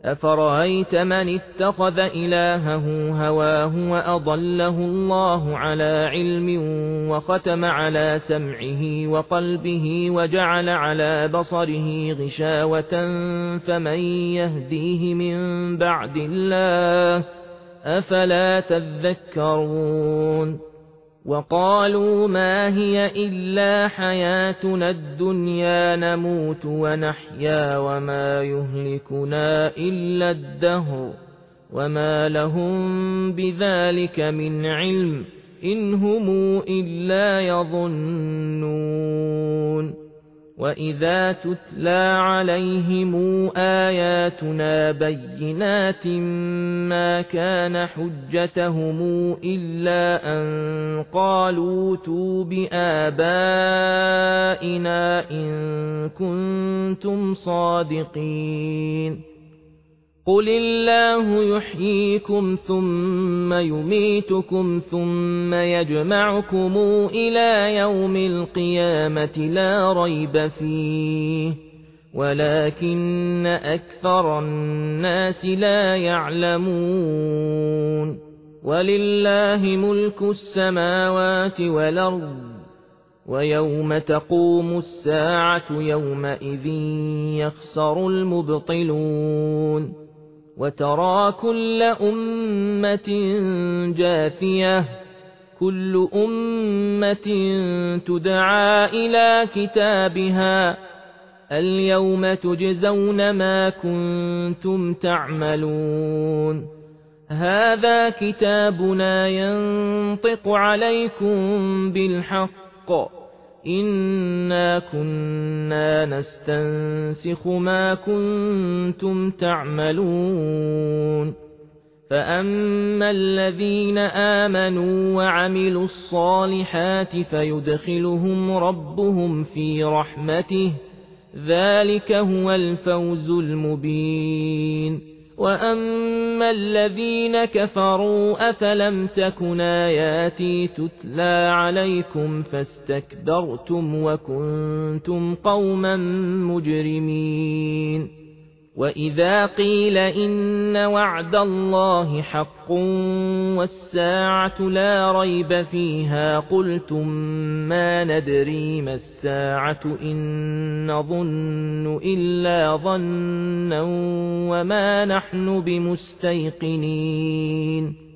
أفرأيت من اتخذ إلهه هواه وأضله الله على علم وختم على سمعه وقلبه وجعل على بصره غشاوة فمن يهديه من بعد الله أفلا تذكرون وقالوا ما هي إلا حياتنا الدنيا نموت ونحيا وما يهلكنا إلا الدهر وما لهم بذلك من علم إن هم إلا يظنون وإذا تتلى عليهم آياتنا بينات ما كان حجتهم إلا أن قالوا ائتوا بآبائنا إن كنتم صادقين قل الله يحييكم ثم يميتكم ثم يجمعكم إلى يوم القيامة لا ريب فيه ولكن أكثر الناس لا يعلمون ولله ملك السماوات والأرض ويوم تقوم الساعة يومئذ يخسر المبطلون وترى كل أمة جاثية كل أمة تدعى إلى كتابها اليوم تجزون ما كنتم تعملون هذا كتابنا ينطق عليكم بالحق إنا كنا نستنسخ ما كنتم تعملون فأما الذين آمنوا وعملوا الصالحات فيدخلهم ربهم في رحمته ذلك هو الفوز المبين وأما الذين كفروا أفلم تكن آياتي تتلى عليكم فاستكبرتم وكنتم قوما مجرمين وإذا قيل إن وعد الله حق والساعة لا ريب فيها قلتم ما ندري ما الساعة إن نظن إلا ظنا وما نحن بمستيقنين